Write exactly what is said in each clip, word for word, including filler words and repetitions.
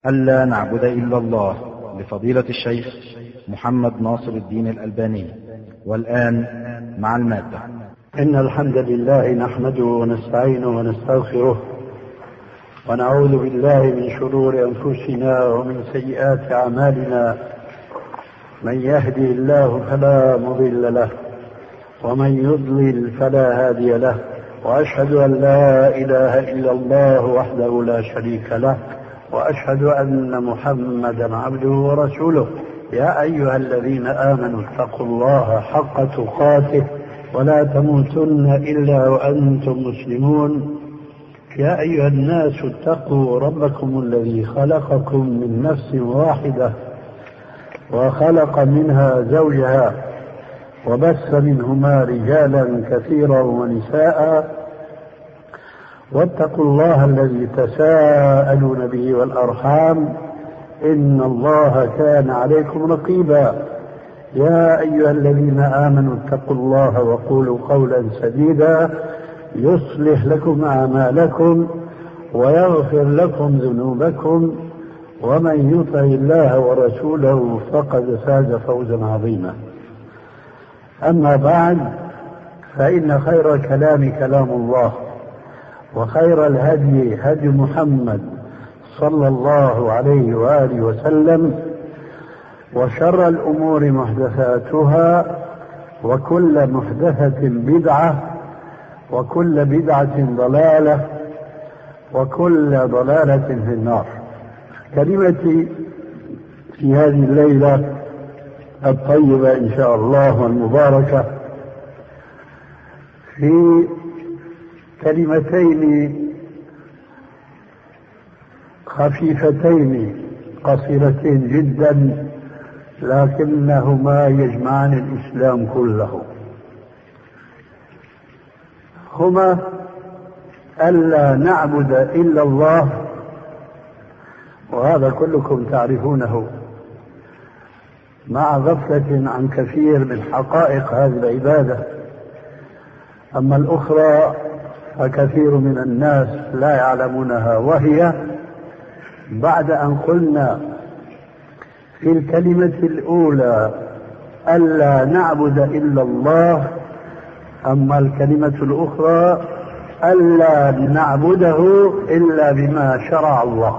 ألا نعبد إلا الله لفضيلة الشيخ محمد ناصر الدين الألباني. والآن مع المادة. إن الحمد لله نحمده ونستعينه ونستغفره ونعوذ بالله من شرور أنفسنا ومن سيئات أعمالنا. من يهدي الله فلا مضل له ومن يضلل فلا هادي له، وأشهد أن لا إله إلا الله وحده لا شريك له، وأشهد أن محمدا عبده ورسوله. يا أيها الذين آمنوا اتقوا الله حق تقاته ولا تموتن إلا وأنتم مسلمون. يا أيها الناس اتقوا ربكم الذي خلقكم من نفس واحدة وخلق منها زوجها وبث منهما رجالا كثيرا ونساء، واتقوا الله الذي تساءلون به والأرحام إن الله كان عليكم رقيبا. يا أيها الذين آمنوا اتقوا الله وقولوا قولا سديدا يصلح لكم أعمالكم ويغفر لكم ذنوبكم، ومن يطع الله ورسوله فقد فاز فوزا عظيما. أما بعد، فإن خير الكلام كلام الله، وخير الهدي هدي محمد صلى الله عليه وآله وسلم، وشر الأمور محدثاتها، وكل محدثة بدعة، وكل بدعة ضلالة، وكل ضلالة في النار. كلمتي في هذه الليلة الطيبة إن شاء الله والمباركة في كلمتين خفيفتين قصيرتين جدا، لكنهما يجمعان الإسلام كله. هما ألا نعبد إلا الله، وهذا كلكم تعرفونه مع غفلة عن كثير من حقائق هذه العبادة. أما الأخرى فكثير من الناس لا يعلمونها، وهي بعد أن قلنا في الكلمة الأولى ألا نعبد إلا الله، أما الكلمة الأخرى ألا نعبده إلا بما شرع الله.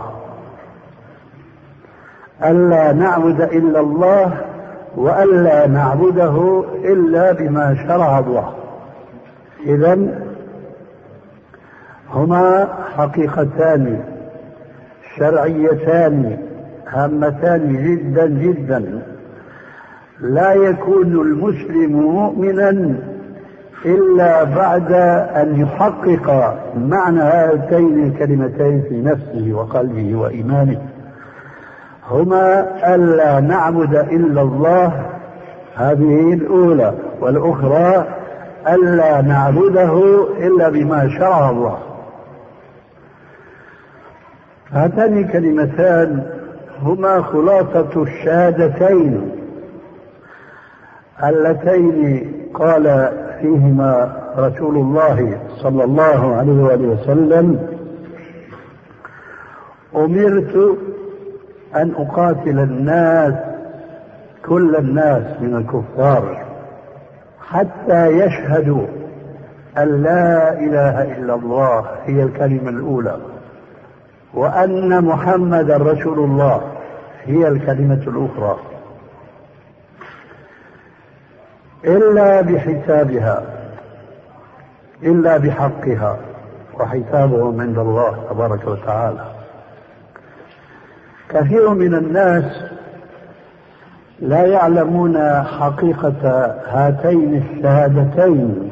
ألا نعبد إلا الله وألا نعبده إلا بما شرع الله. إذن هما حقيقتان شرعيتان هامتان جدا جدا. لا يكون المسلم مؤمنا إلا بعد أن يحقق معنى هاتين الكلمتين في نفسه وقلبه وإيمانه. هما ألا نعبد إلا الله، هذه الأولى، والأخرى ألا نعبده إلا بما شرع الله. هاتان الكلمتان هما خلاصة الشهادتين اللتين قال فيهما رسول الله صلى الله عليه وآله وسلم: أمرت أن أقاتل الناس كل الناس من الكفار حتى يشهدوا أن لا إله إلا الله، هي الكلمة الأولى، وأن محمد رسول الله، هي الكلمة الأخرى، إلا بحسابها، إلا بحقها، وحسابهم عند الله تبارك وتعالى. كثير من الناس لا يعلمون حقيقة هاتين الشهادتين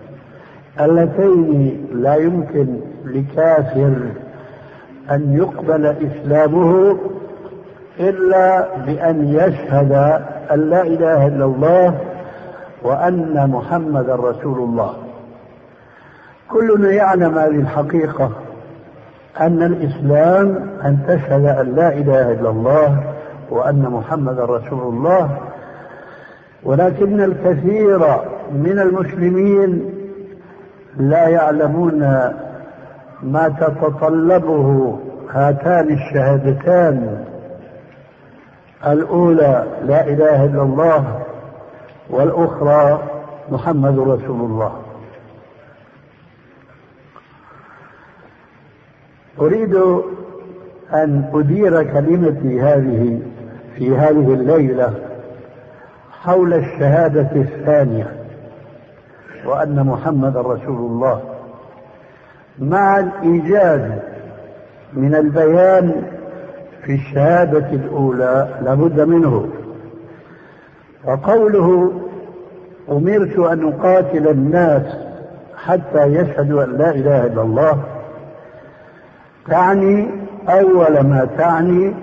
اللتين لا يمكن لكافر أن يقبل إسلامه إلا بأن يشهد أن لا إله إلا الله وأن محمد رسول الله. كلنا يعلم هذه الحقيقة، أن الإسلام أن تشهد أن لا إله إلا الله وأن محمد رسول الله، ولكن الكثير من المسلمين لا يعلمون ما تتطلبه هاتان الشهادتان، الأولى لا إله إلا الله، والأخرى محمد رسول الله. أريد أن أدير كلمتي هذه في هذه الليلة حول الشهادة الثانية، وأن محمد رسول الله، مع الإيجاز من البيان في الشهادة الأولى لابد منه. وقوله أمرت أن أقاتل الناس حتى يشهدوا أن لا إله إلا الله، تعني أول ما تعني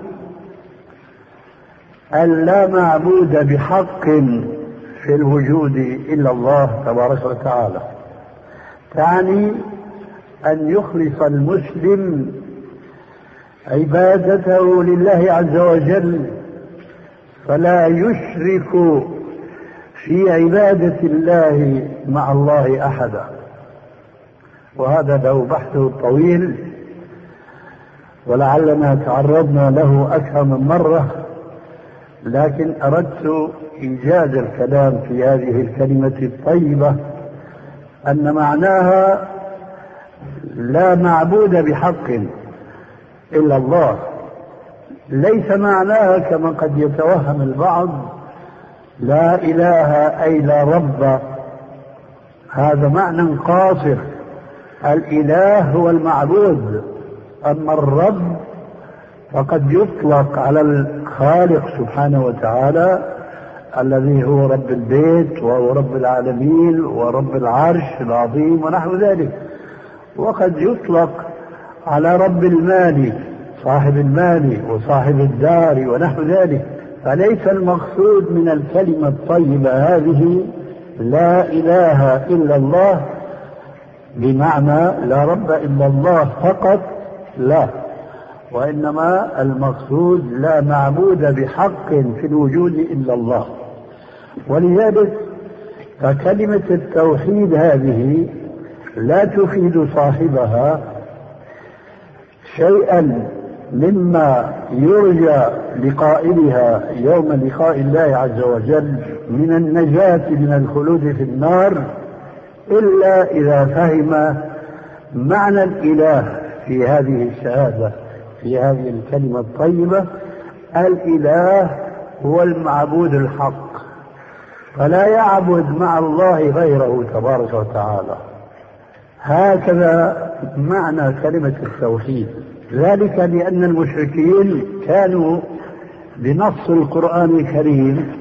أن لا معبود بحق في الوجود إلا الله تبارك وتعالى، تعني أن يخلص المسلم عبادته لله عز وجل، فلا يشرك في عبادة الله مع الله أحدا. وهذا له بحث طويل ولعلنا تعرضنا له أكثر من مرة، لكن أردت إيجاز الكلام في هذه الكلمة الطيبة أن معناها لا معبود بحق إلا الله، ليس معناها كما قد يتوهم البعض لا إله أي لا رب، هذا معنى قاصر. الإله هو المعبود، أما الرب فقد يطلق على الخالق سبحانه وتعالى الذي هو رب البيت وهو رب العالمين ورب العرش العظيم ونحو ذلك، وقد يطلق على رب المال صاحب المال وصاحب الدار ونحو ذلك. فليس المقصود من الكلمة الطيبة هذه لا إله إلا الله بمعنى لا رب إلا الله فقط، لا، وإنما المقصود لا معبود بحق في الوجود إلا الله. ولذلك فكلمة التوحيد هذه لا تفيد صاحبها شيئا مما يرجى لقائلها يوم لقاء الله عز وجل من النجاة من الخلود في النار، إلا إذا فهم معنى الإله في هذه الشهادة، في هذه الكلمة الطيبة. الإله هو المعبود الحق، فلا يعبد مع الله غيره تبارك وتعالى. هكذا معنى كلمة التوحيد، ذلك لأن المشركين كانوا بنص القرآن الكريم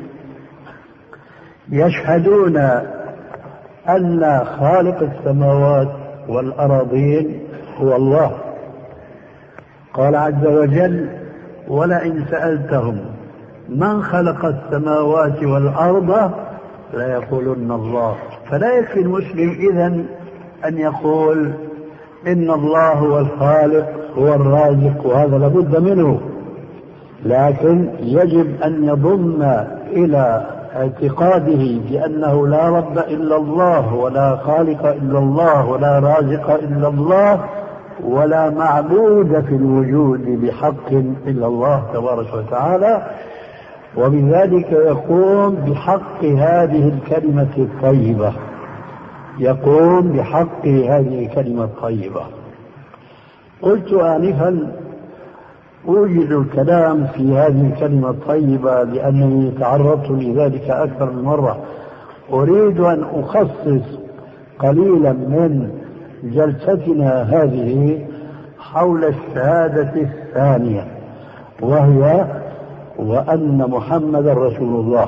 يشهدون أن خالق السماوات والأراضين هو الله. قال عز وجل ولئن سألتهم من خلق السماوات والأرض ليقولن الله. فلا يكفي المسلم إذن أن يقول إن الله هو الخالق هو الرازق، وهذا لابد منه، لكن يجب أن يضم إلى اعتقاده بأنه لا رب إلا الله ولا خالق إلا الله ولا رازق إلا الله ولا معبود في الوجود بحق إلا الله تبارك وتعالى، وبذلك يقوم بحق هذه الكلمة الطيبة، يقوم بحق هذه الكلمة الطيبة. قلت آنفا أوجد الكلام في هذه الكلمة الطيبة لأنني تعرضت لذلك أكثر من مرة. أريد أن أخصص قليلا من جلستنا هذه حول الشهادة الثانية، وهي وأن محمد رسول الله.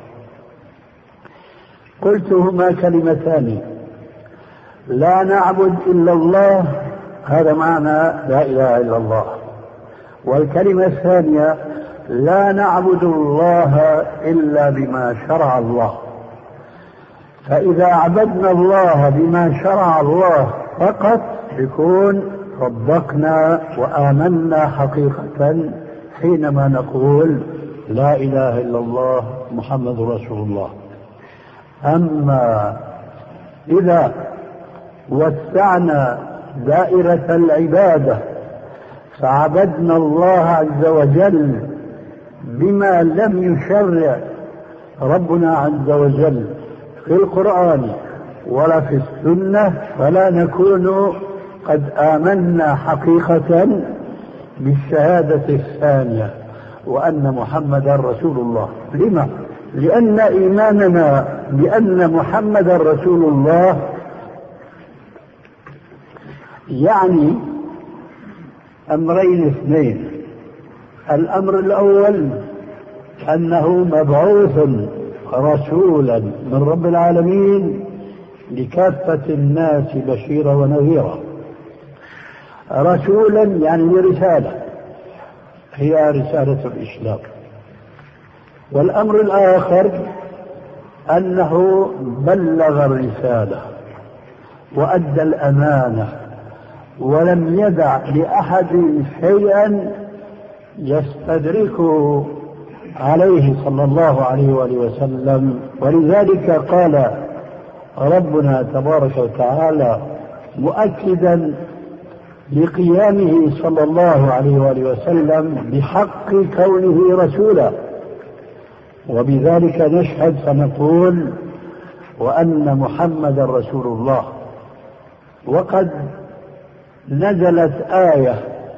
قلت هما كلمتان، لا نعبد إلا الله، هذا معنى لا إله إلا الله. والكلمة الثانية لا نعبد الله إلا بما شرع الله. فإذا عبدنا الله بما شرع الله فقط يكون صدقنا وآمنا حقيقة حينما نقول لا إله إلا الله محمد رسول الله. أما إذا وسعنا دائرة العبادة فعبدنا الله عز وجل بما لم يشرع ربنا عز وجل في القرآن ولا في السنة، فلا نكون قد آمنا حقيقة بالشهادة الثانية وأن محمدا رسول الله. لما؟ لأن إيماننا بأن محمدا رسول الله يعني أمرين اثنين. الأمر الأول أنه مبعوث رسولا من رب العالمين لكافة الناس بشيرا ونذيرا، رسولا يعني برسالة هي رسالة الإسلام. والأمر الآخر أنه بلغ الرسالة وأدى الأمانة ولم يدع لأحد شيئا يستدركه عليه صلى الله عليه وآله وسلم. ولذلك قال ربنا تبارك وتعالى مؤكدا لقيامه صلى الله عليه وآله وسلم بحق كونه رسولا، وبذلك نشهد فنقول وأن محمد رسول الله. وقد نزلت آية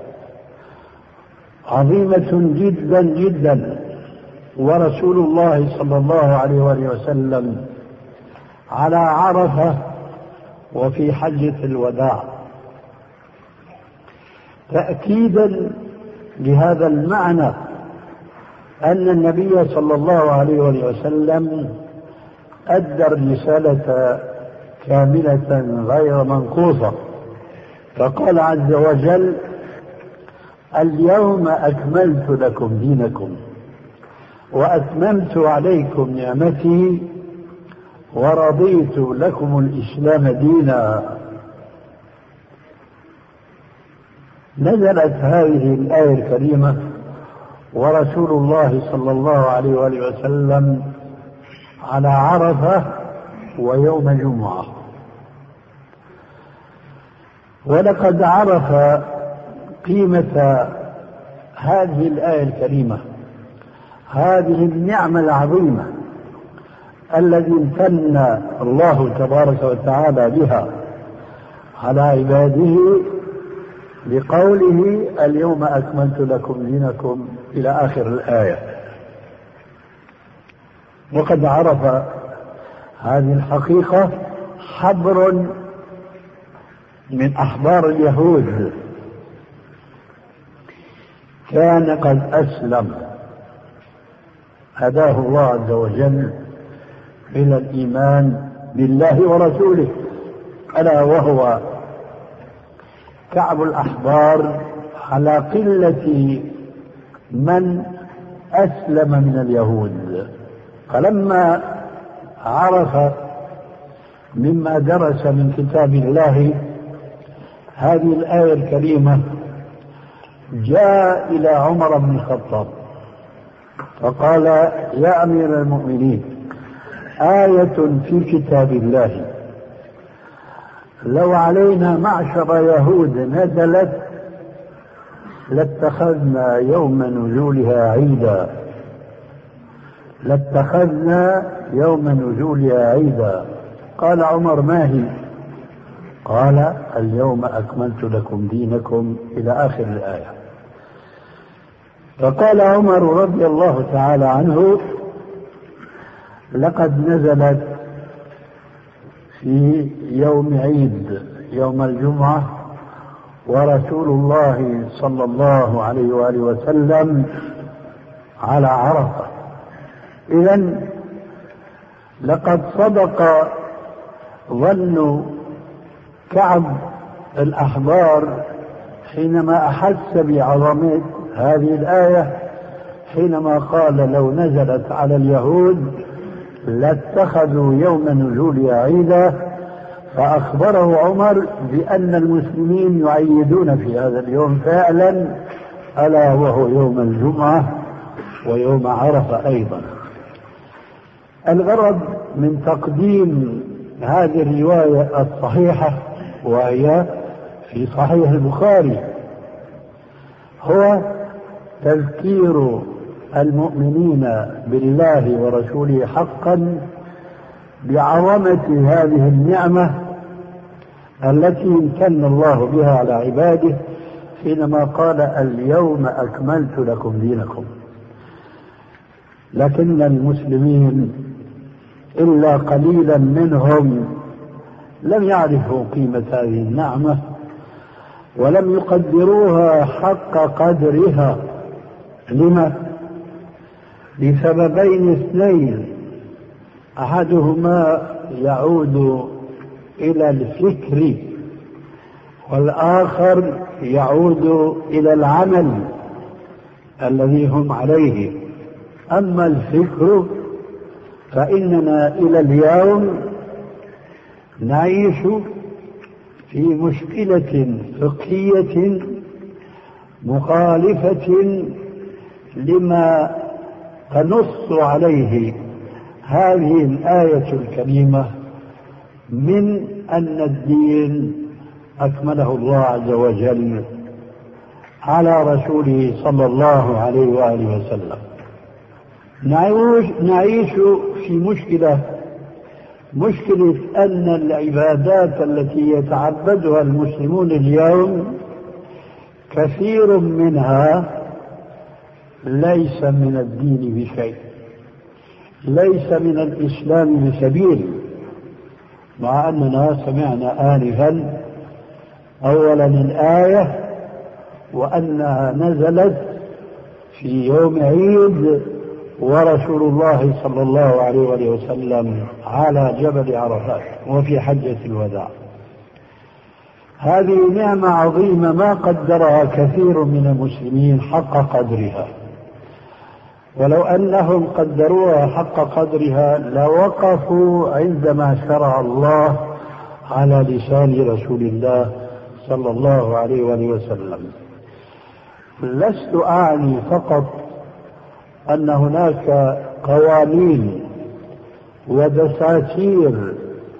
عظيمة جدا جدا ورسول الله صلى الله عليه وآله وسلم على عرفة وفي حجة الوداع، تأكيدا لهذا المعنى أن النبي صلى الله عليه وآله وسلم أدى الرسالة كاملة غير منقوصة. فقال عز وجل: اليوم أكملت لكم دينكم وأتممت عليكم نعمتي ورضيت لكم الإسلام دينا. نزلت هذه الآية الكريمة ورسول الله صلى الله عليه وآله وسلم على عرفة ويوم الجمعة. ولقد عرف قيمة هذه الآية الكريمة، هذه النعمة العظيمة الذي امتن الله تبارك وتعالى بها على عباده بقوله: اليوم أكملت لكم دينكم إلى آخر الآية. وقد عرف هذه الحقيقة حبر من أحبار اليهود كان قد أسلم، هداه الله عز وجل إلى الإيمان بالله ورسوله، ألا وهو كعب الأحبار، على قلة من أسلم من اليهود. فلما عرف مما درس من كتاب الله هذه الآية الكريمة جاء إلى عمر بن الخطاب فقال: يا أمير المؤمنين، آية في كتاب الله لو علينا معشر يهود نزلت لاتخذنا يوم نزولها عيدا، لاتخذنا يوم نزولها عيدا. قال عمر: ما هي؟ قال: اليوم أكملت لكم دينكم إلى آخر الآية. فقال عمر رضي الله تعالى عنه: لقد نزلت في يوم عيد يوم الجمعة ورسول الله صلى الله عليه وآله وسلم على عرفة. إذن لقد صدق ظن كعب الأحبار حينما أحس بعظمة هذه الآية، حينما قال: لو نزلت على اليهود لاتخذوا يوم نزولها عيدا. فأخبره عمر بأن المسلمين يعيدون في هذا اليوم فعلا، ألا وهو يوم الجمعة ويوم عرفة أيضا. الغرض من تقديم هذه الرواية الصحيحة وهي في صحيح البخاري هو تذكير المؤمنين بالله ورسوله حقا بعظمة هذه النعمة التي امتن الله بها على عباده حينما قال اليوم أكملت لكم دينكم. لكن المسلمين إلا قليلا منهم لم يعرفوا قيمة هذه النعمة ولم يقدروها حق قدرها. لما؟ لسببين اثنين، أحدهما يعود إلى الفكر والآخر يعود إلى العمل الذي هم عليه. أما الفكر فإننا إلى اليوم نعيش في مشكلة فقهية مخالفة لما تنص عليه هذه الآية الكريمة من أن الدين أكمله الله عز وجل على رسوله صلى الله عليه وآله وسلم. نعيش في مشكلة مشكلة أن العبادات التي يتعبدها المسلمون اليوم كثير منها ليس من الدين بشيء، ليس من الإسلام بسبيل، مع أننا سمعنا آنفا أولا الآية وأنها نزلت في يوم عيد ورسول الله صلى الله عليه وسلم على جبل عرفات وفي حجة الوداع. هذه نعمة عظيمة ما قدرها كثير من المسلمين حق قدرها، ولو أنهم قدروها حق قدرها لوقفوا عندما شرع الله على لسان رسول الله صلى الله عليه وسلم. لست أعني فقط أن هناك قوانين ودساتير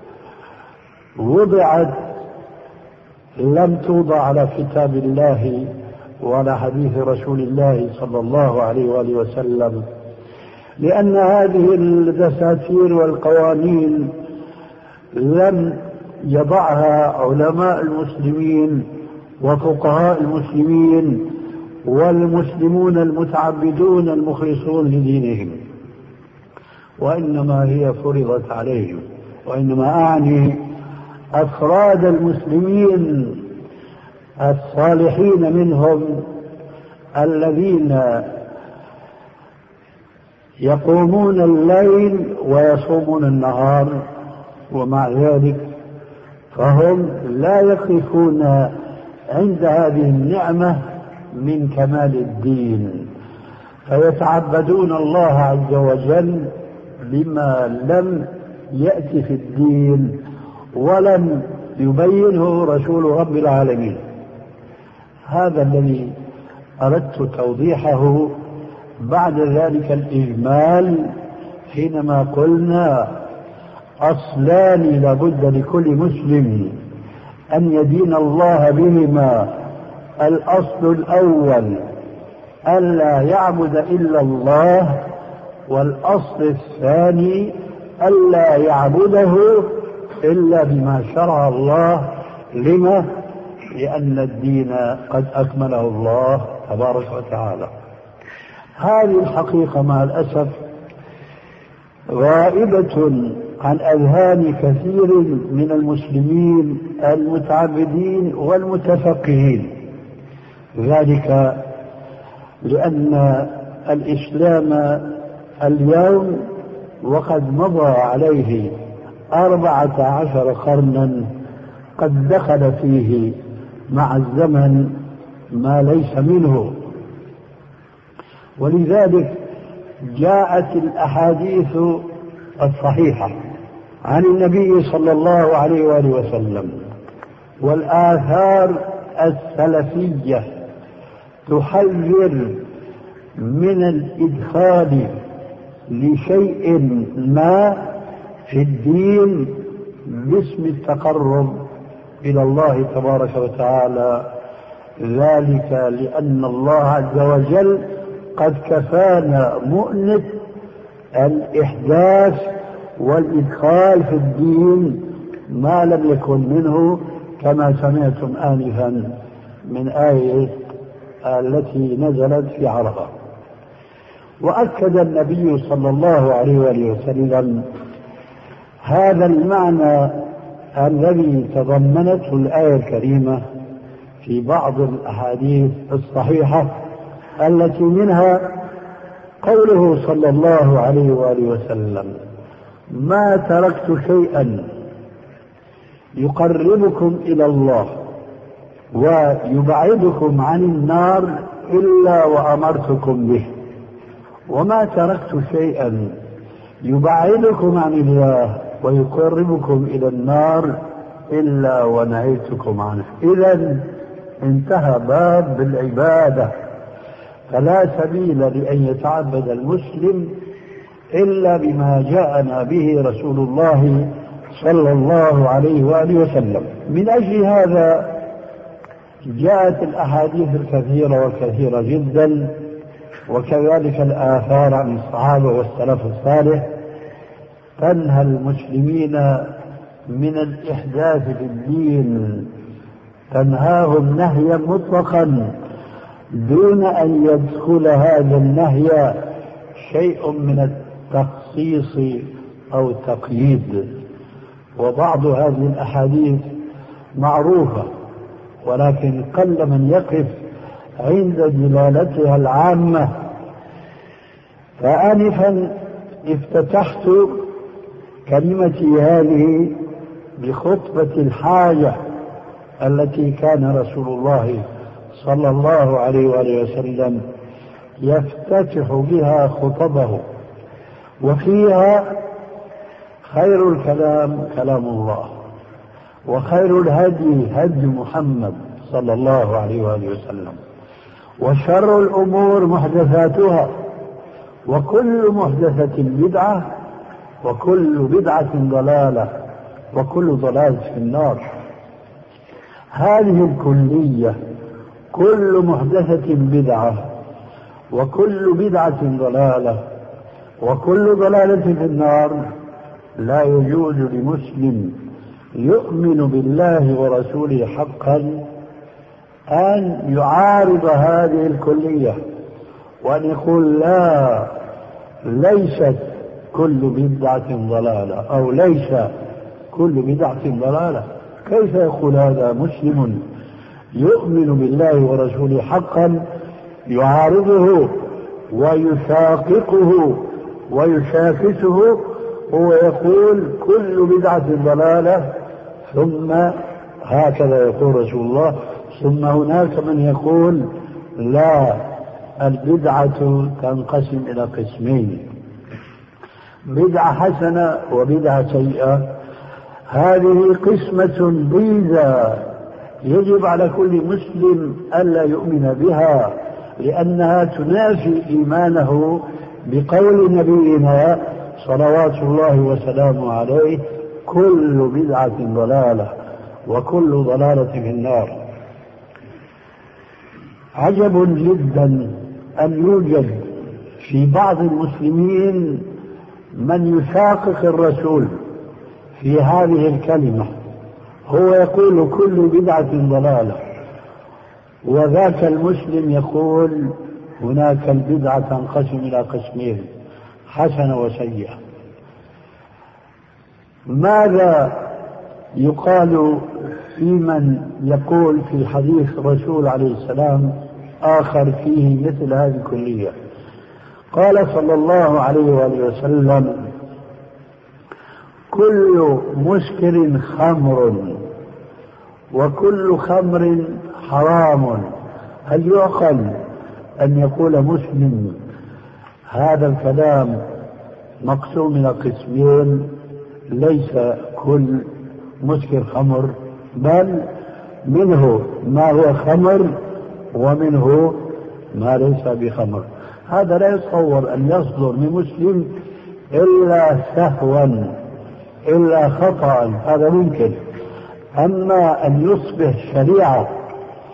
وضعت لم توضع على كتاب الله وعلى حديث رسول الله صلى الله عليه وآله وسلم، لأن هذه الدساتير والقوانين لم يضعها علماء المسلمين وفقهاء المسلمين والمسلمون المتعبدون المخلصون لدينهم، وإنما هي فرضت عليهم. وإنما أعني أفراد المسلمين الصالحين منهم الذين يقومون الليل ويصومون النهار، ومع ذلك فهم لا يقفون عند هذه النعمة من كمال الدين، فيتعبدون الله عز وجل بما لم يأتي في الدين ولم يبينه رسول رب العالمين. هذا الذي أردت توضيحه. بعد ذلك الإجمال حينما قلنا أصلان لابد لكل مسلم أن يدين الله بهما. الأصل الأول ألا يعبد إلا الله، والأصل الثاني ألا يعبده إلا بما شرع الله. لما؟ لأن الدين قد أكمله الله تبارك وتعالى. هذه الحقيقة مع الأسف غائبة عن أذهان كثير من المسلمين المتعبدين والمتفقهين، ذلك لأن الإسلام اليوم وقد مضى عليه أربعة عشر قرنا قد دخل فيه مع الزمن ما ليس منه، ولذلك جاءت الأحاديث الصحيحة عن النبي صلى الله عليه وآله وسلم والآثار السلفية تحذر من الإدخال لشيء ما في الدين باسم التقرب إلى الله تبارك وتعالى ذلك لأن الله عز وجل قد كفانا مؤنة الإحداث والإدخال في الدين ما لم يكن منه، كما سمعتم آنفا من آية التي نزلت في عرفة. وأكد النبي صلى الله عليه وآله وسلم هذا المعنى الذي تضمنته الآية الكريمة في بعض الأحاديث الصحيحة، التي منها قوله صلى الله عليه وآله وسلم: ما تركت شيئا يقربكم إلى الله ويبعدكم عن النار إلا وأمرتكم به، وما تركت شيئا يبعدكم عن الله ويقربكم إلى النار إلا ونهيتكم عنه. إذن انتهى باب بالعبادة، فلا سبيل لأن يتعبد المسلم إلا بما جاءنا به رسول الله صلى الله عليه وآله وسلم. من أجل هذا جاءت الأحاديث الكثيرة والكثيرة جدا، وكذلك الآثار عن الصحابة والسلف الصالح تنهى المسلمين من الإحداث في الدين، تنهاهم نهيا مطلقا دون أن يدخل هذا النهي شيء من التخصيص أو التقييد. وبعض هذه الأحاديث معروفة، ولكن قل من يقف عند دلالتها العامة. فآنفا افتتحت كلمتي هذه بخطبة الحاجة التي كان رسول الله صلى الله عليه وآله وسلم يفتتح بها خطبه، وفيها خير الكلام كلام الله، وخير الهدي هدي محمد صلى الله عليه وآله وسلم، وشر الأمور محدثاتها، وكل محدثة بدعة، وكل بدعة ضلالة، وكل ضلالة في النار. هذه الكلية كل محدثة بدعة، وكل بدعة ضلالة، وكل ضلالة في النار لا يجوز لمسلم يؤمن بالله ورسوله حقا أن يعارض هذه الكلية وأن يقول لا، ليست كل بدعة ضلالة، أو ليس كل بدعة ضلالة. كيف يقول هذا مسلم يؤمن بالله ورسوله حقا يعارضه ويشاققه ويشاكسه، هو يقول كل بدعة ضلالة، ثم هكذا يقول رسول الله، ثم هناك من يقول لا، البدعة تنقسم إلى قسمين: بدعة حسنة وبدعة سيئة. هذه قسمة ضيزة يجب على كل مسلم ألا يؤمن بها، لأنها تنافي إيمانه بقول نبينا صلوات الله وسلامه عليه: كل بدعة ضلالة وكل ضلالة في النار. عجب جدا أن يوجد في بعض المسلمين من يشاقق الرسول في هذه الكلمة، هو يقول كل بدعة ضلالة، وذاك المسلم يقول هناك البدعة تنقسم إلى قسمين: حسنة وسيئة. ماذا يقال في من يقول في حديث الرسول عليه السلام آخر فيه مثل هذه الكلية؟ قال صلى الله عليه وآله وسلم: كل مسكر خمر، وكل خمر حرام. هل يعقل أن يقول مسلم هذا الكلام مقسوم إلى قسمين؟ ليس كل مسكر خمر، بل منه ما هو خمر ومنه ما ليس بخمر. هذا لا يتصور أن يصدر من مسلم إلا سهوا، إلا خطأ، هذا ممكن. أما أن يصبح شريعة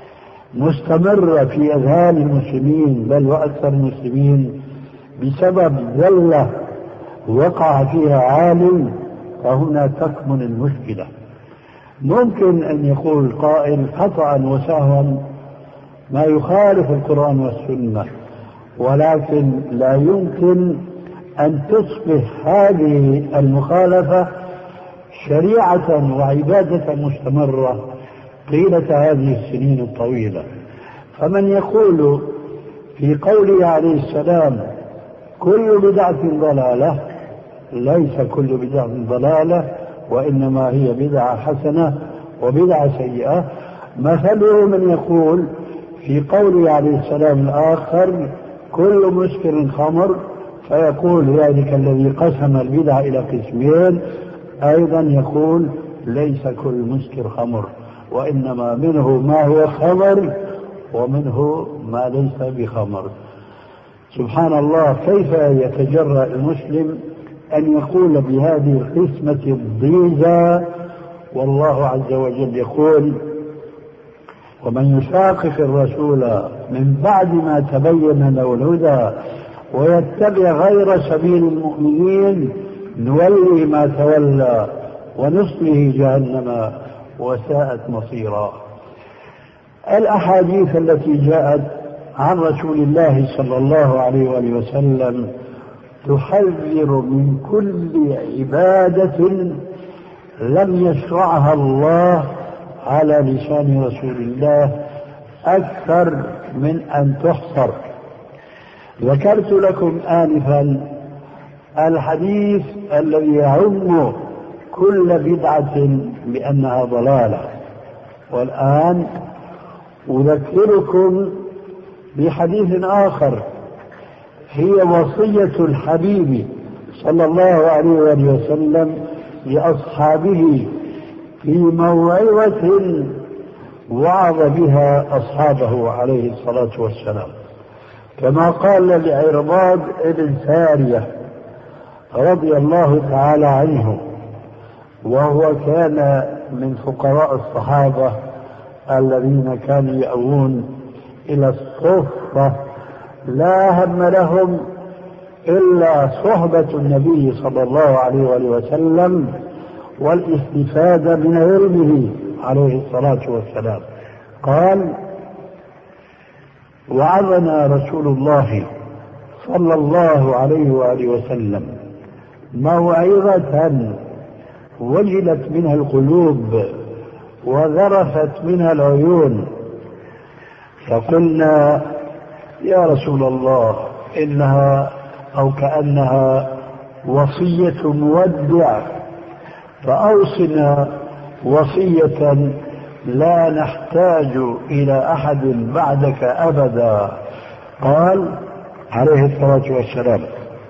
مستمرة في أذهان المسلمين بل وأكثر المسلمين بسبب زلة وقع فيها عالم، فهنا تكمن المشكلة. ممكن أن يقول قائل خطأ وسهوا ما يخالف القرآن والسنة، ولكن لا يمكن أن تصبح هذه المخالفة شريعة وعبادة مستمرة طيلة هذه السنين الطويلة. فمن يقول في قوله عليه السلام كل بدعة ضلالة، ليس كل بدعة ضلالة، وإنما هي بدعة حسنة وبدعة سيئة. مثله من يقول في قوله عليه السلام الآخر كل مسكر خمر، فيقول ذلك الذي قسم البدع إلى قسمين أيضا يقول ليس كل مسكر خمر، وإنما منه ما هو خمر ومنه ما ليس بخمر. سبحان الله، كيف يتجرأ المسلم أن يقول بهذه القسمة الضيزة؟ والله عز وجل يقول ومن يشاقق الرسول من بعد ما تبين له الهدى ويتبع غير سبيل المؤمنين نولي ما تولى ونصله جهنم وساءت مصيرا. الأحاديث التي جاءت عن رسول الله صلى الله عليه وآله وسلم تحذر من كل عبادة لم يشرعها الله على لسان رسول الله أكثر من أن تحصر. ذكرت لكم آنفا الحديث الذي يعم كل بدعة بأنها ضلالة، والآن أذكركم بحديث آخر هي وصية الحبيب صلى الله عليه وآله وسلم لأصحابه في موعظة وعظ بها أصحابه عليه الصلاة والسلام، كما قال لعرباض بن سارية رضي الله تعالى عنه، وهو كان من فقراء الصحابة الذين كانوا يأوون إلى الصفة لا هم لهم إلا صحبة النبي صلى الله عليه وآله وسلم والاستفادة من علمه عليه الصلاة والسلام. قال وعظنا رسول الله صلى الله عليه وآله وسلم موعظة وجلت منها القلوب وذرفت منها العيون، فقلنا يا رسول الله إنها أو كأنها وصية مودع، فأوصنا وصية لا نحتاج إلى أحد بعدك أبدا. قال عليه الصلاة والسلام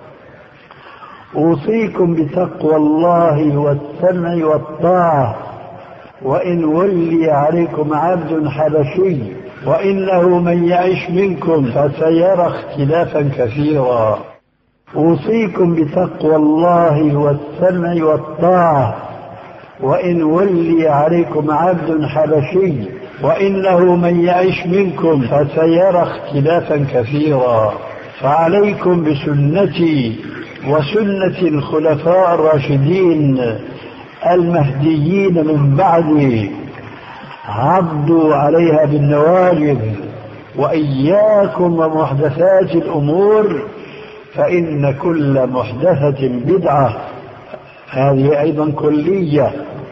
أوصيكم بتقوى الله والسمع والطاعة وإن ولي عليكم عبد حبشي وإنه من يعش منكم فسيرى اختلافا كثيرا. أوصيكم بتقوى الله والسمع والطاعة وإن ولي عليكم عبد حبشي وإنه من يعش منكم فسيرى اختلافا كثيرا، فعليكم بسنتي وسنة الخلفاء الراشدين المهديين من بعدي عضوا عليها بالنواجذ، وإياكم ومحدثات الأمور فإن كل محدثة بدعة، هذه أيضا كلية،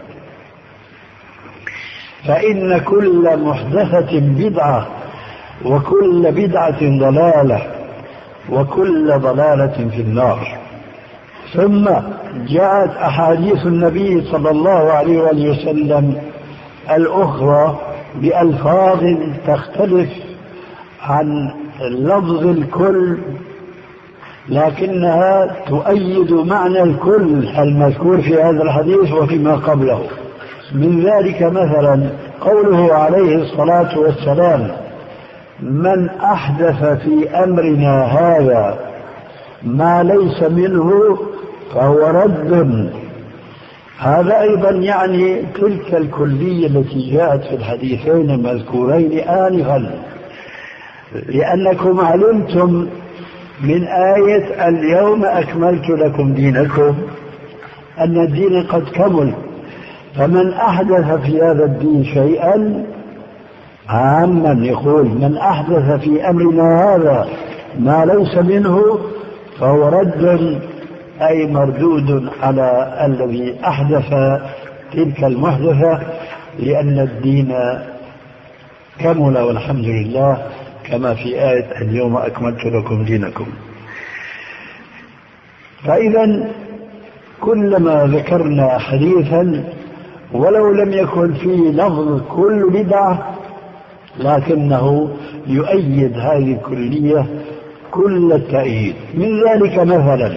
فإن كل محدثة بدعة وكل بدعة ضلالة وكل ضلالة في النار. ثم جاءت أحاديث النبي صلى الله عليه وآله وسلم الأخرى بألفاظ تختلف عن لفظ الكل، لكنها تؤيد معنى الكل المذكور في هذا الحديث وفيما قبله. من ذلك مثلا قوله عليه الصلاة والسلام من أحدث في أمرنا هذا ما ليس منه فهو رد. هذا أيضا يعني تلك الكلية التي جاءت في الحديثين المذكورين آنفا، لأنكم علمتم من آية اليوم أكملت لكم دينكم أن الدين قد كمل، فمن أحدث في هذا الدين شيئا عاما يقول من أحدث في أمرنا هذا ما ليس منه فهو رد أي مردود على الذي أحدث تلك المحدثة، لأن الدين كمل والحمد لله كما في آية اليوم أكملت لكم دينكم. فإذا كلما ذكرنا حديثا ولو لم يكن فيه لفظ كل بدعة لكنه يؤيد هذه الكلية كل التأييد. من ذلك مثلا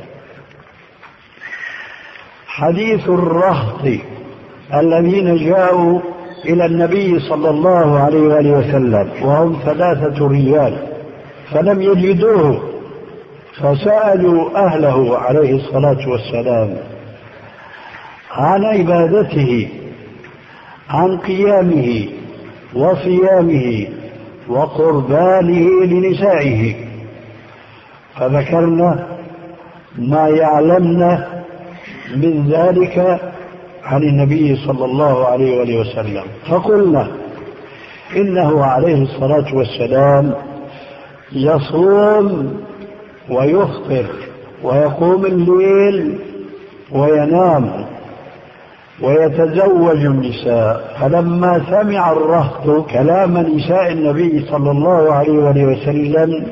حديث الرهط الذين جاءوا إلى النبي صلى الله عليه وآله وسلم وهم ثلاثة رجال فلم يجدوه، فسألوا أهله عليه الصلاة والسلام عن عبادته، عن قيامه وصيامه وقربانه لنسائه، فذكرنا ما يعلمنا من ذلك عن النبي صلى الله عليه وآله وسلم، فقلنا إنه عليه الصلاة والسلام يصوم ويفطر ويقوم الليل وينام ويتزوج النساء. فلما سمع الرهط كلام نساء النبي صلى الله عليه وآله وسلم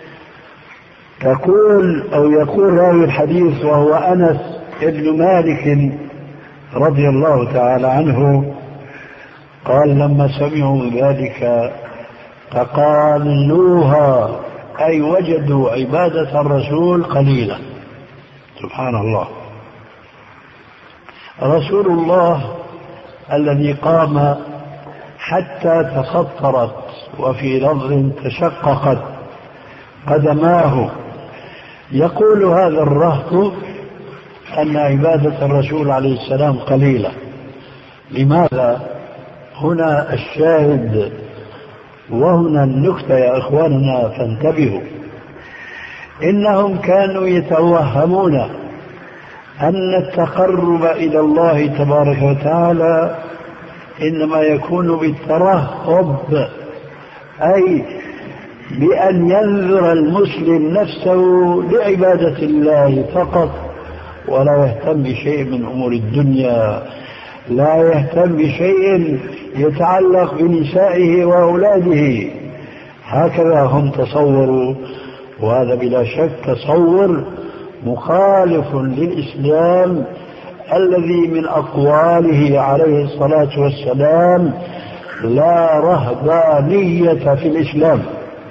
تقول أو يقول راوي الحديث وهو أنس ابن مالك رضي الله تعالى عنه قال لما سمعوا ذلك فقالوها أي وجدوا عبادة الرسول قليلة. سبحان الله، رسول الله الذي قام حتى تخطرت وفي لفظ تشققت قدماه، يقول هذا الرهط أن عبادة الرسول عليه السلام قليلة. لماذا؟ هنا الشاهد وهنا النكتة يا إخواننا، فانتبهوا. إنهم كانوا يتوهمون أن التقرب إلى الله تبارك وتعالى إنما يكون بالترهب، أي بأن ينذر المسلم نفسه لعبادة الله فقط ولا يهتم بشيء من أمور الدنيا، لا يهتم بشيء يتعلق بنسائه وأولاده. هكذا هم تصوروا، وهذا بلا شك تصور مخالف للإسلام الذي من أقواله عليه الصلاة والسلام لا رهبانية في الإسلام.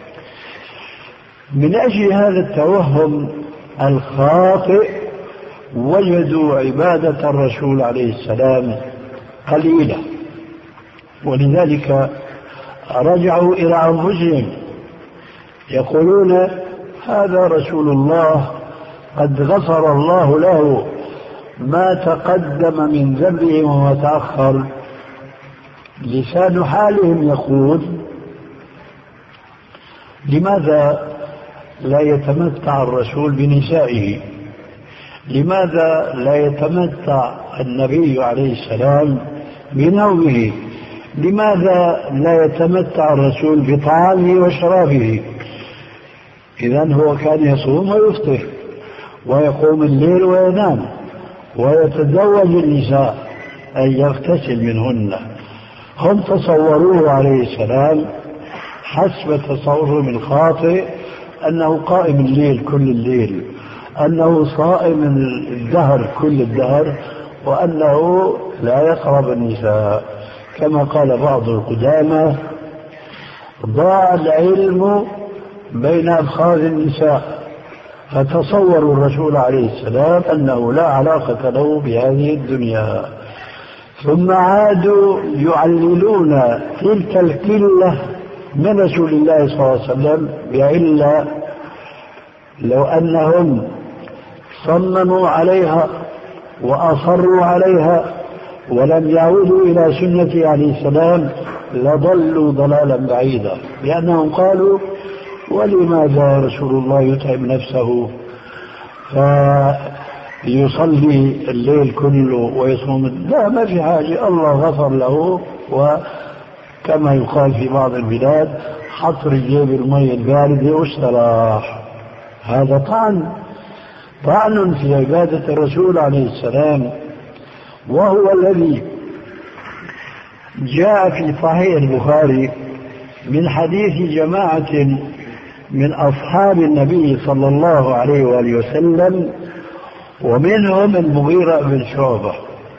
من أجل هذا التوهم الخاطئ وجدوا عبادة الرسول عليه السلام قليلة، ولذلك رجعوا إلى أنفسهم يقولون هذا رسول الله قد غفر الله له ما تقدم من ذنبه وما تأخر. لسان حالهم يقول لماذا لا يتمتع الرسول بنسائه؟ لماذا لا يتمتع النبي عليه السلام بنومه؟ لماذا لا يتمتع الرسول بطعامه وشرابه؟ إذن هو كان يصوم ويفطر ويقوم الليل وينام ويتزوج النساء أن يغتسل منهن. هم تصوروه عليه السلام حسب تصورهم الخاطئ أنه قائم الليل كل الليل، أنه صائم الدهر كل الدهر، وأنه لا يقرب النساء. كما قال بعض القدامى ضاع العلم بين أبخاذ النساء، فتصوروا الرسول عليه السلام أنه لا علاقة له بهذه الدنيا. ثم عادوا يعللون تلك القلة من رسول الله صلى الله عليه وسلم بعلة لو أنهم صمموا عليها وأصروا عليها ولم يعودوا إلى سنة عليه السلام لضلوا ضلالا بعيدا، لأنهم قالوا ولماذا رسول الله يتعب نفسه فيصلي الليل كله ويصوم؟ لا، ما في حاجة، الله غفر له، وكما يقال في بعض البلاد حط رجليه بالمية الباردة واستراح. هذا طعن طعن في عبادة الرسول عليه السلام، وهو الذي جاء في صحيح البخاري من حديث جماعة من أصحاب النبي صلى الله عليه وآله وسلم، ومنهم المغيرة بن شعبة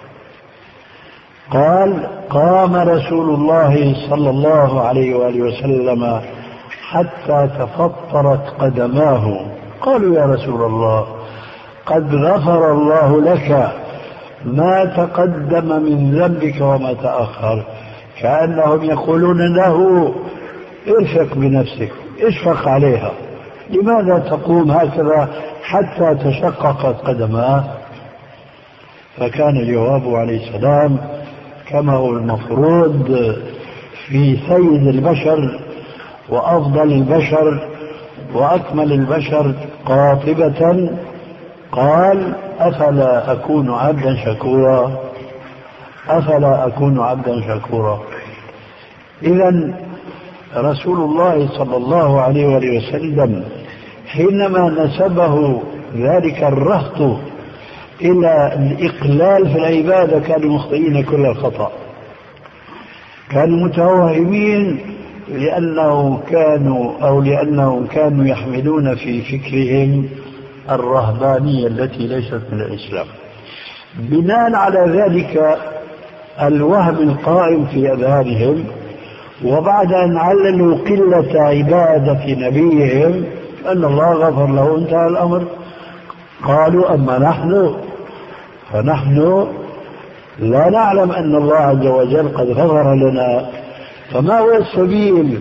قال: قام رسول الله صلى الله عليه وآله وسلم حتى تفطرت قدماه. قالوا: يا رسول الله، قد غفر الله لك ما تقدم من ذنبك وما تأخر. كأنهم يقولون له: ارفق بنفسك، اشفق عليها، لماذا تقوم هكذا حتى تشققت قدماه؟ فكان الجواب عليه السلام كما هو المفروض في سيد البشر وأفضل البشر وأكمل البشر قاطبة، قال: أفلا أكون عبدا شكورا، أفلا أكون عبدا شكورا. إذن رسول الله صلى الله عليه وسلم حينما نسبه ذلك الرهط إلى الإقلال في العبادة كانوا مخطئين كل الخطأ، كانوا متوهمين لأنه كانوا أو لأنهم كانوا يحملون في فكرهم الرهبانية التي ليست من الإسلام. بناء على ذلك الوهم القائم في أذهانهم، وبعد أن عللوا قلة عبادة نبيهم أن الله غفر له انتهى الأمر، قالوا: أما نحن فنحن لا نعلم أن الله عز وجل قد غفر لنا، فما هو السبيل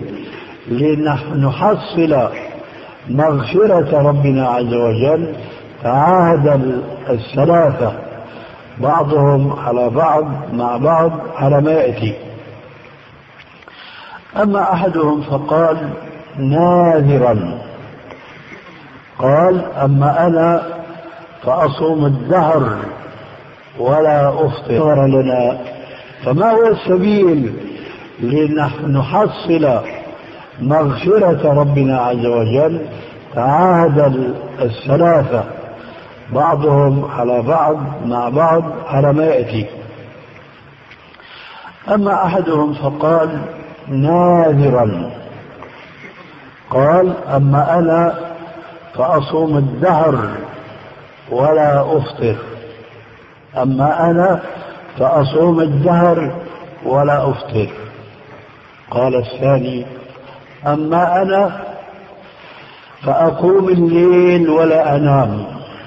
لنحصل مغفرة ربنا عز وجل؟ تعاهد الثلاثة بعضهم على بعض مع بعض على ما يأتي. أما أحدهم فقال ناذرا، قال: أما أنا فأصوم الدهر ولا أفطر لنا، فما هو السبيل لنحصل مغفرة ربنا عز وجل؟ تعاهد الثلاثة بعضهم على بعض مع بعض على ما يأتي. أما أحدهم فقال ناذرا، قال: أما أنا فأصوم الدهر ولا أفطر، أما أنا فأصوم الدهر ولا أفطر. قال الثاني: أما أنا فأقوم الليل ولا أنام.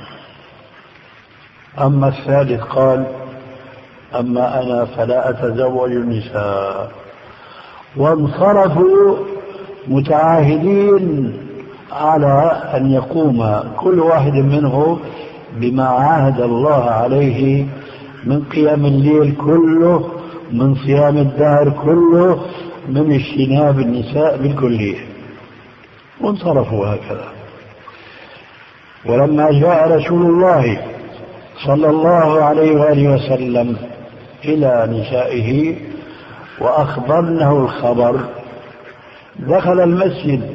أما الثالث قال: أما أنا فلا أتزوج النساء. وانصرفوا متعاهدين على أن يقوم كل واحد منه بما عاهد الله عليه من قيام الليل كله، من صيام الدهر كله، من اجتناب النساء بالكلية، وانصرفوا هكذا. ولما جاء رسول الله صلى الله عليه وآله وسلم إلى نسائه وأخبرنه الخبر، دخل المسجد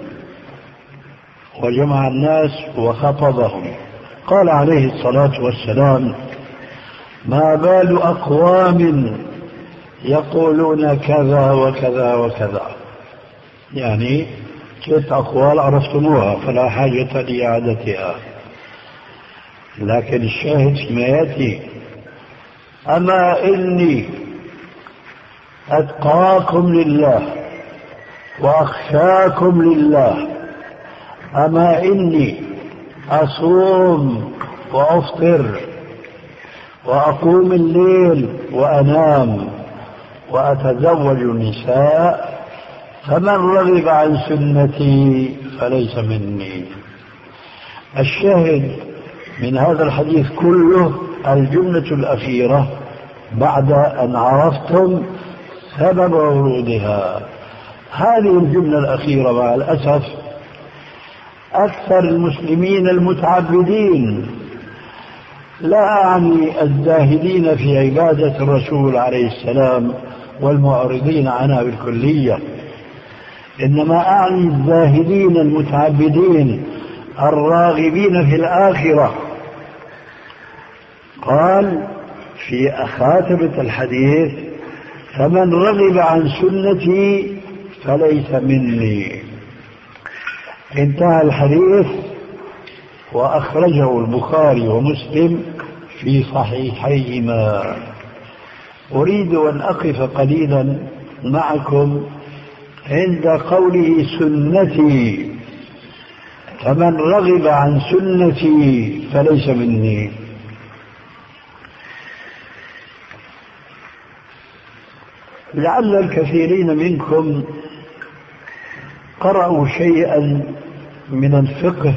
وجمع الناس وخطبهم، قال عليه الصلاة والسلام: ما بال أقوام يقولون كذا وكذا وكذا، يعني ست أقوال عرفتموها فلا حاجة لإعادتها، لكن الشاهد فيما يأتي: أما إني أتقاكم لله وأخشاكم لله، أما إني أصوم وأفطر وأقوم الليل وأنام وأتزوج النساء، فمن رغب عن سنتي فليس مني. الشاهد من هذا الحديث كله الجملة الأخيرة بعد أن عرفتم سبب ورودها. هذه الجملة الأخيرة مع الأسف أكثر المسلمين المتعبدين، لا أعني الزاهدين في عبادة الرسول عليه السلام والمعرضين عنها بالكلية، إنما أعني الزاهدين المتعبدين الراغبين في الآخرة. قال في خاتمة الحديث: فمن رغب عن سنتي فليس مني. انتهى الحديث وأخرجه البخاري ومسلم في صحيحيهما. أريد أن أقف قليلا معكم عند قوله سنتي، فمن رغب عن سنتي فليس مني. لعل الكثيرين منكم قرأوا شيئا من الفقه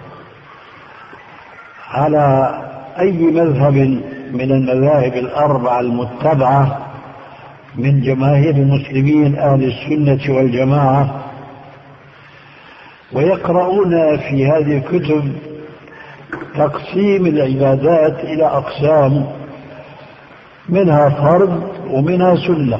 على أي مذهب من المذاهب الأربعة المتبعة من جماهير المسلمين أهل السنة والجماعة، ويقرؤون في هذه الكتب تقسيم العبادات إلى أقسام، منها فرض ومنها سنة،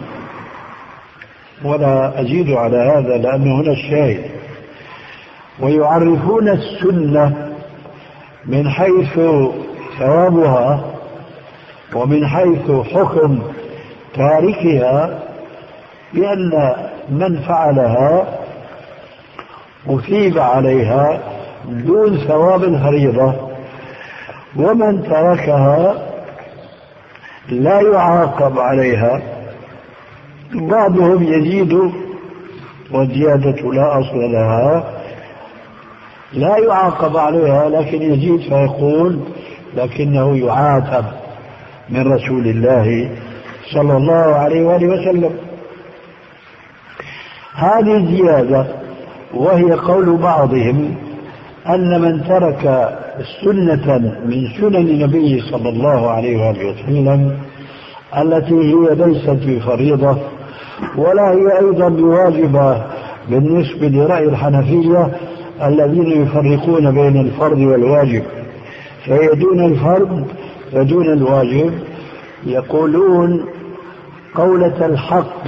ولا أزيد على هذا لأنه هنا الشاهد. ويعرفون السنة من حيث ثوابها ومن حيث حكم تاركها، بأن من فعلها أثيب عليها دون ثواب الفريضة، ومن تركها لا يعاقب عليها. بعضهم يزيد والزيادة لا أصل لها، لا يعاقب عليها لكن يزيد فيقول لكنه يعاتب من رسول الله صلى الله عليه وآله وسلم. هذه الزيادة، وهي قول بعضهم أن من ترك سنة من سنن النبي صلى الله عليه وآله وسلم التي هي ليست بفريضة ولا هي أيضا بواجبة بالنسبة لرأي الحنفية الذين يفرقون بين الفرض والواجب، فهي دون الفرض ودون الواجب. يقولون قولة الحق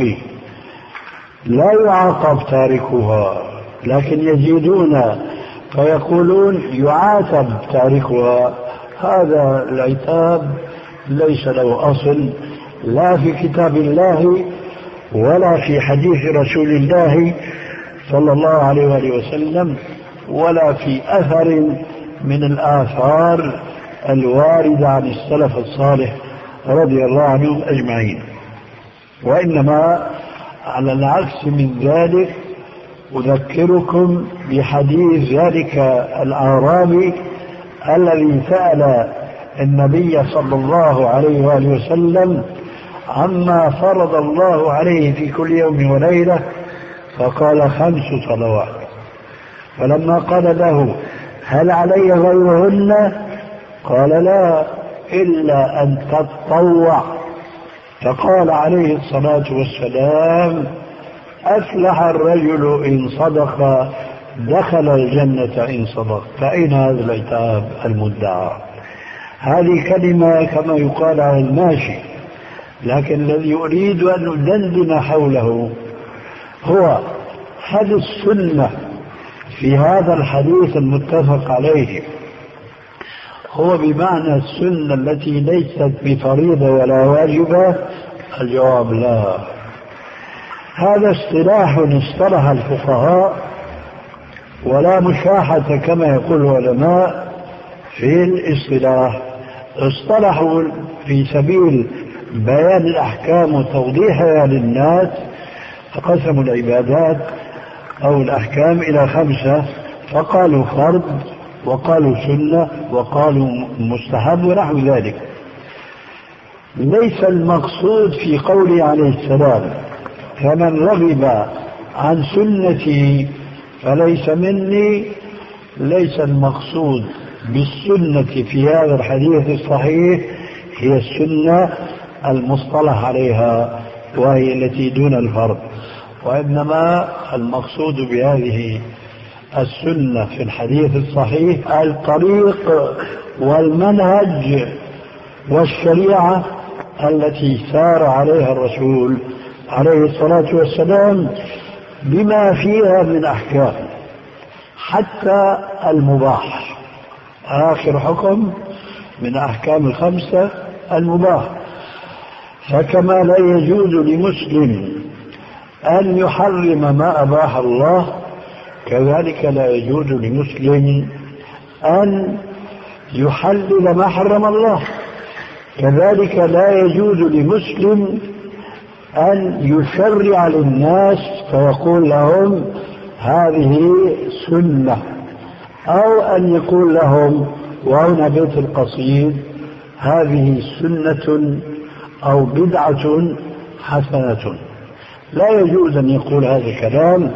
لا يعاقب تاركها، لكن يزيدون فيقولون يعاتب تاركها. هذا العتاب ليس له أصل لا في كتاب الله ولا في حديث رسول الله صلى الله عليه وآله وسلم ولا في أثر من الآثار الواردة عن السلف الصالح رضي الله عنهم أجمعين. وإنما على العكس من ذلك أذكركم بحديث ذلك الأعرابي الذي سأل النبي صلى الله عليه وآله وسلم عما فرض الله عليه في كل يوم وليلة، فقال خمس صلوات. فلما قال له هل علي غيرهن؟ قال لا إلا أن تتطوع. فقال عليه الصلاة والسلام أفلح الرجل إن صدق دخل الجنة إن صدق. فأين هذا العتاب المدعى؟ هذه كلمة كما يقال على الماشي، لكن الذي أريد أن أدندن حوله هو هل السنة في هذا الحديث المتفق عليه هو بمعنى السنة التي ليست بفريضة ولا واجبة؟ الجواب لا. هذا اصطلاح اصطلح الفقهاء ولا مشاحة كما يقول العلماء في الاصطلاح، اصطلحوا في سبيل بيان الأحكام وتوضيحها للناس، فقسموا العبادات أو الأحكام إلى خمسة، فقالوا فرض وقالوا سنة وقالوا مستحب ونحو ذلك. ليس المقصود في قوله عليه السلام فمن رغب عن سنتي فليس مني، ليس المقصود بالسنة في هذا الحديث الصحيح هي السنة المصطلح عليها وهي التي دون الفرض، وإنما المقصود بهذه السنة في الحديث الصحيح الطريق والمنهج والشريعة التي سار عليها الرسول عليه الصلاة والسلام بما فيها من أحكام، حتى المباح. آخر حكم من أحكام الخمسة المباح. فكما لا يجوز لمسلم أن يحرم ما أباح الله، كذلك لا يجوز لمسلم أن يحلل ما حرم الله. كذلك لا يجوز لمسلم أن يشرع للناس فيقول لهم هذه سنة، أو أن يقول لهم وهنا بيت القصيد هذه سنة أو بدعة حسنة. لا يجوز أن يقول هذا الكلام،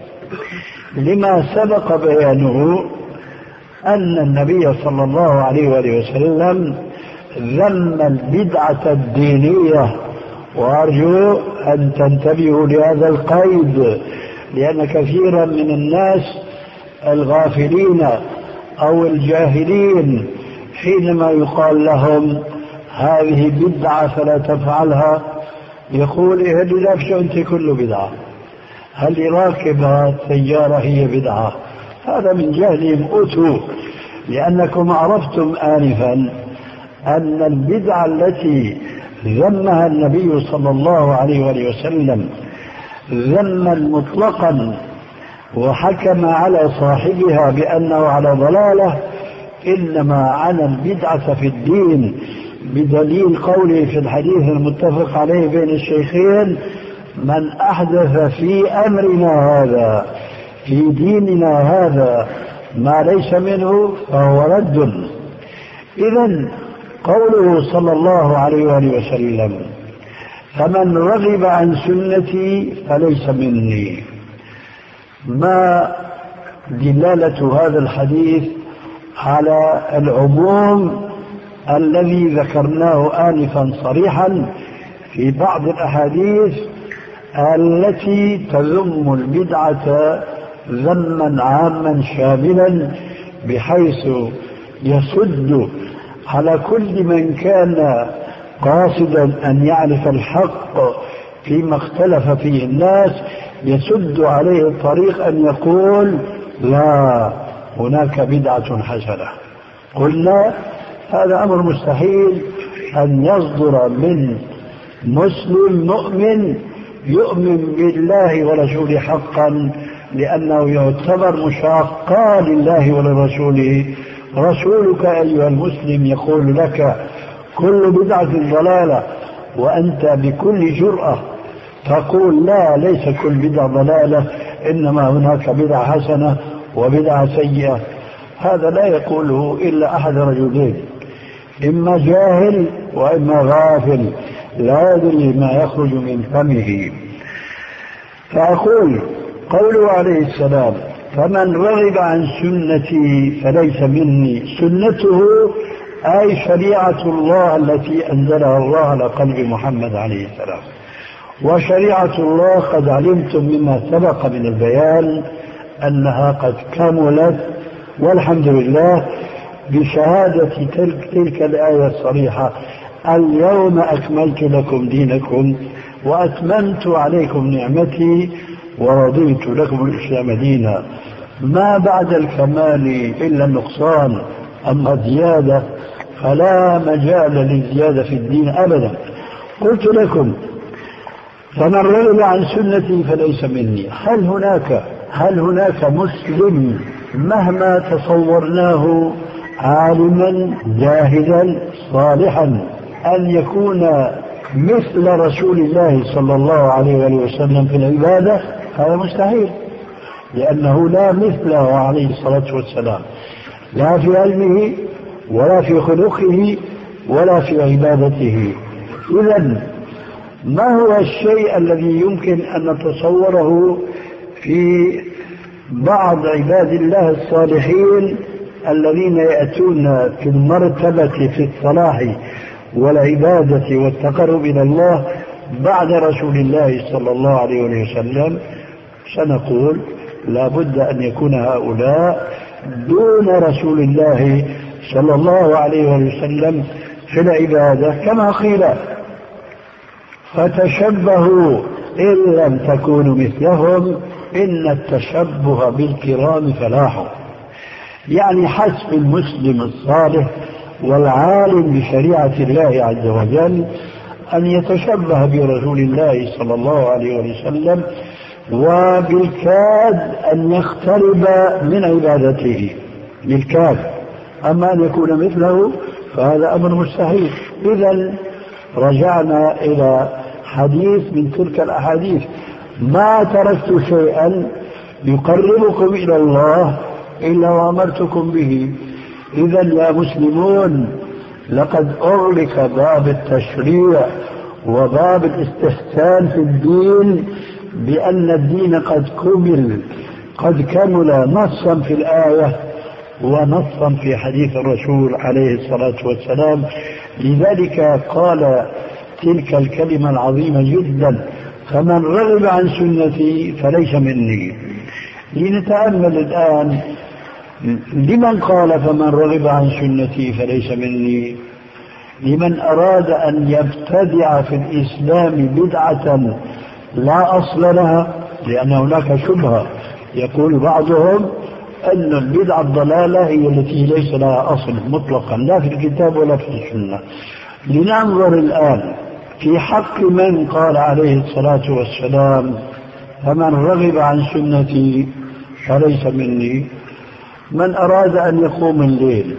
لما سبق بيانه أن النبي صلى الله عليه وآله وسلم ذم البدعة الدينية، وأرجو أن تنتبهوا لهذا القيد، لأن كثيرا من الناس الغافلين أو الجاهلين حينما يقال لهم هذه بدعة فلا تفعلها يقول إيه اللي لابسه أنت كله بدعة، هل راكب سيارة هي بدعة؟ هذا من جهلهم أتوا، لأنكم عرفتم آنفا أن البدعة التي ذمها النبي صلى الله عليه وآله وسلم ذما مطلقا وحكم على صاحبها بأنه على ضلالة، إنما على البدعة في الدين بدليل قوله في الحديث المتفق عليه بين الشيخين من أحدث في أمرنا هذا في ديننا هذا ما ليس منه فهو رد. إذن قوله صلى الله عليه وآله وسلم فمن رغب عن سنتي فليس مني، ما دلالة هذا الحديث على العموم الذي ذكرناه آنفا صريحا في بعض الأحاديث التي تذم البدعة ذما عاما شاملا، بحيث يسد على كل من كان قاصدا أن يعرف الحق فيما اختلف فيه الناس، يسد عليه الطريق أن يقول لا هناك بدعة حسنة. قلنا هذا أمر مستحيل أن يصدر من مسلم مؤمن يؤمن بالله ورسوله حقا، لأنه يعتبر مشاقا لله ولرسوله. رسولك أيها المسلم يقول لك كل بدعة ضلالة، وأنت بكل جرأة تقول لا ليس كل بدعة ضلالة، إنما هناك بدعة حسنة وبدعة سيئة. هذا لا يقوله إلا أحد رجلين، إما جاهل وإما غافل لا يدري ما يخرج من فمه. فأقول قوله عليه السلام فمن رغب عن سنتي فليس مني، سنته أي شريعة الله التي أنزلها الله على قلب محمد عليه السلام. وشريعة الله قد علمتم مما سبق من البيان أنها قد كملت والحمد لله بشهادة تلك, تلك الآية الصريحة اليوم أكملت لكم دينكم وأتممت عليكم نعمتي ورضيت لكم الإسلام دينا. ما بعد الكمال إلا النقصان، أما زيادة فلا مجال للزيادة في الدين أبدا. قلت لكم فمن رغب عن سنتي فليس مني. هل هناك هل هناك مسلم مهما تصورناه عالما جاهدا صالحا أن يكون مثل رسول الله صلى الله عليه وآله وسلم في العبادة؟ هذا مستحيل، لأنه لا مثله عليه الصلاة والسلام، لا في علمه ولا في خلقه ولا في عبادته. إذن ما هو الشيء الذي يمكن أن نتصوره في بعض عباد الله الصالحين الذين يأتون في المرتبة في الصلاح والعبادة والتقرب إلى الله بعد رسول الله صلى الله عليه وسلم، سنقول لا بد أن يكون هؤلاء دون رسول الله صلى الله عليه وسلم في العبادة، كما قيل فتشبهوا إن لم تكونوا مثلهم إن التشبه بالكرام فلاح. يعني حسب المسلم الصالح والعالم بشريعة الله عز وجل أن يتشبه برسول الله صلى الله عليه وسلم، وبالكاد أن يقترب من عبادته بالكاد. أما أن يكون مثله فهذا أمر مستحيل. إذا رجعنا إلى حديث من تلك الأحاديث: ما تركت شيئا يقربكم إلى الله إلا وأمرتكم به. إذا يا مسلمون لقد أغلق باب التشريع وباب الاستحسان في الدين بأن الدين قد كمل، قد كمل نصا في الآية ونصا في حديث الرسول عليه الصلاة والسلام. لذلك قال تلك الكلمة العظيمة جدا: فمن رغب عن سنتي فليس مني. لنتأمل الآن لمن قال فمن رغب عن سنتي فليس مني. لمن أراد أن يبتدع في الإسلام بدعة لا أصل لها، لأن هناك شبهة يقول بعضهم أن البدعة الضلالة هي التي ليس لها أصل مطلقا لا في الكتاب ولا في السنة. لننظر الآن في حق من قال عليه الصلاة والسلام فمن رغب عن سنتي فليس مني. من أراد أن يقوم الليل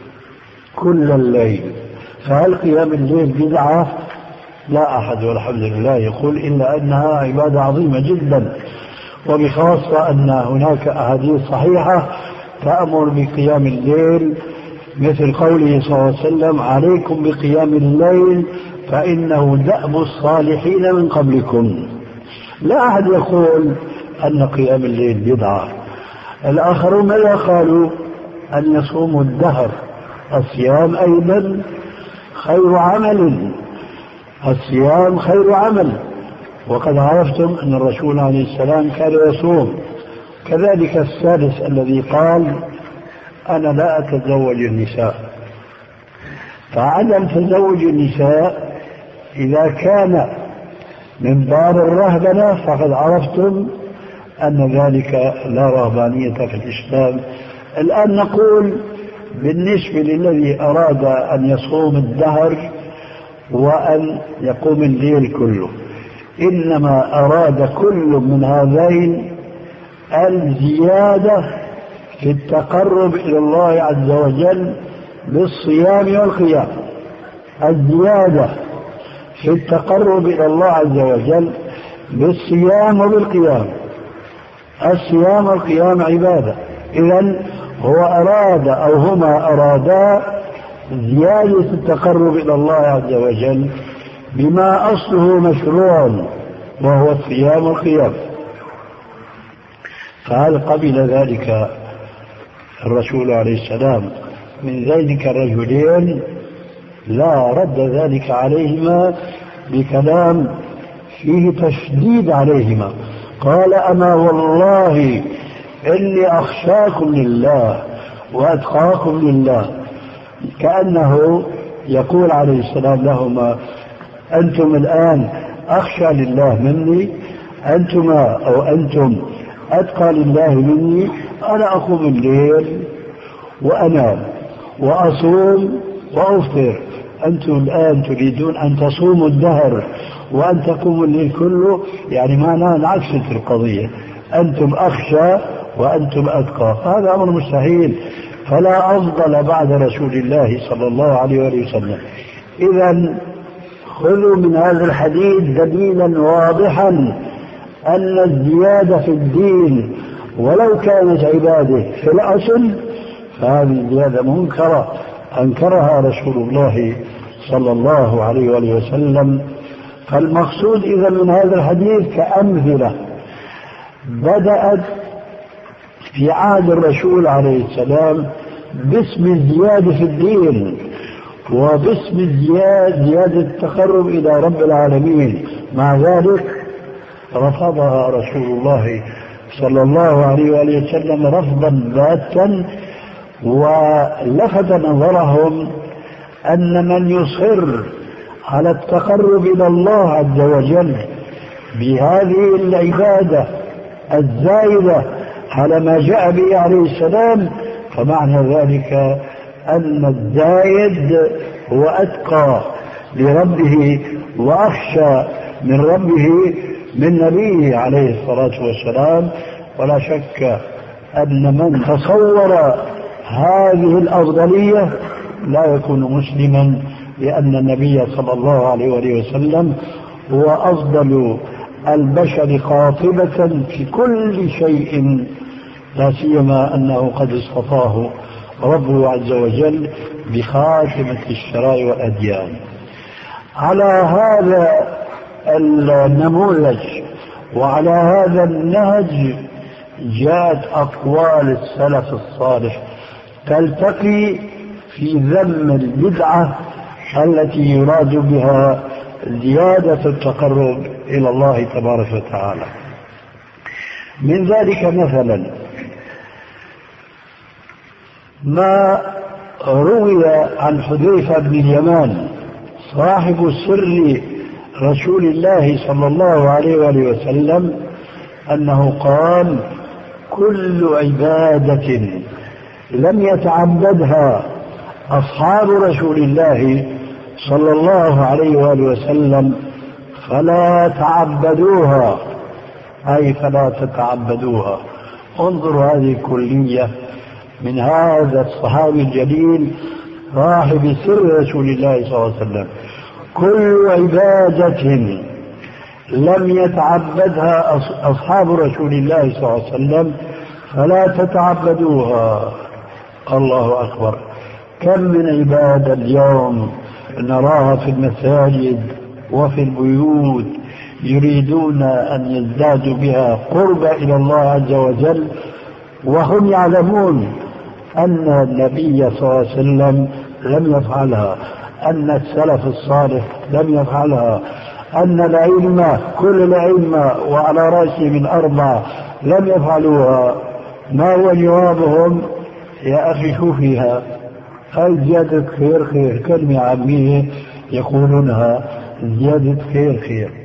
كل الليل، فهل قيام الليل بدعة؟ لا أحد والحمد لله يقول إلا أنها عبادة عظيمة جدا، وبخاصة أن هناك أحاديث صحيحة تأمر بقيام الليل، مثل قوله صلى الله عليه وسلم: عليكم بقيام الليل فإنه دأب الصالحين من قبلكم. لا أحد يقول أن قيام الليل بدعة. الآخرون ماذا قالوا؟ أن يصوموا الدهر. الصيام أيضا خير عمل، الصيام خير عمل، وقد عرفتم أن الرسول عليه السلام كان يصوم. كذلك الثالث الذي قال: أنا لا أتزوج النساء. فعدم تزوج النساء إذا كان من باب الرهبنة فقد عرفتم أن ذلك لا رهبانية في الإسلام. الآن نقول بالنسبة للذي أراد أن يصوم الدهر وأن يقوم الليل كله، إنما أراد كل من هذين الزيادة في التقرب إلى الله عز وجل بالصيام والقيام. الزيادة في التقرب إلى الله عز وجل بالصيام وبالقيام. الصيام والقيام عبادة. إذن هو أراد أو هما أرادا زيادة التقرب إلى الله عز وجل بما أصله مشروع وهو الصيام والقيام. فهل قبل ذلك الرسول عليه السلام من ذلك الرجلين؟ لا، رد ذلك عليهما بكلام فيه تشديد عليهما. قال: أما والله إني أخشاكم لله وأتقاكم لله. كأنه يقول عليه السلام لهما: أنتم الآن أخشى لله مني، أنتما أو أنتم أتقى لله مني. أنا أقوم الليل وأنام وأصوم وأفطر، أنتم الآن تريدون أن تصوموا الدهر وأن تقوموا الليل كله، يعني معناه انعكست القضية، أنتم أخشى وأنتم أتقى. هذا أمر مستحيل، فلا أفضل بعد رسول الله صلى الله عليه وسلم. إذن خذوا من هذا الحديث دليلا واضحا أن الزيادة في الدين ولو كانت عبادة في الأصل فهذه الزيادة منكرة أنكرها رسول الله صلى الله عليه وسلم. فالمقصود إذا من هذا الحديث كأمثلة بدأت في عهد الرسول عليه السلام باسم الزيادة في الدين، وباسم الزيادة زيادة التقرب إلى رب العالمين. مع ذلك رفضها رسول الله صلى الله عليه وآله وسلم رفضا باتا، ولفت نظرهم أن من يصر على التقرب إلى الله عز وجل بهذه العبادة الزائدة على ما جاء به عليه السلام، فمعنى ذلك أن الزايد هو أتقى لربه وأخشى من ربه من نبيه عليه الصلاة والسلام. ولا شك أن من تصور هذه الأفضلية لا يكون مسلما، لأن النبي صلى الله عليه وسلم هو أفضل البشر قاطبة في كل شيء، لا سيما أنه قد اصطفاه ربه عز وجل بخاتمة الشرائع والأديان. على هذا النموذج وعلى هذا النهج جاءت أقوال السلف الصالح تلتقي في ذم البدعة التي يراد بها زيادة التقرب إلى الله تبارك وتعالى. من ذلك مثلا ما روي عن حذيفة بن اليمان صاحب سر رسول الله صلى الله عليه وآله وسلم أنه قال: كل عبادة لم يتعبدها أصحاب رسول الله صلى الله عليه وآله وسلم فلا تعبدوها، أي فلا تتعبدوها. انظروا هذه الكلية من هذا الصحابي الجليل صاحب سر رسول الله صلى الله عليه وسلم: كل عبادة لم يتعبدها أصحاب رسول الله صلى الله عليه وسلم فلا تتعبدوها. الله أكبر! كم من عبادة اليوم نراها في المساجد وفي البيوت يريدون أن يزدادوا بها قرب إلى الله عز وجل، وهم يعلمون أن النبي صلى الله عليه وسلم لم يفعلها، أن السلف الصالح لم يفعلها، أن الأئمة كل الأئمة وعلى رأسهم الأربعة لم يفعلوها. ما هو جوابهم؟ يا أخي شو فيها؟ هاي زيادة خير خير، كلمة عامية يقولونها: زيادة خير خير.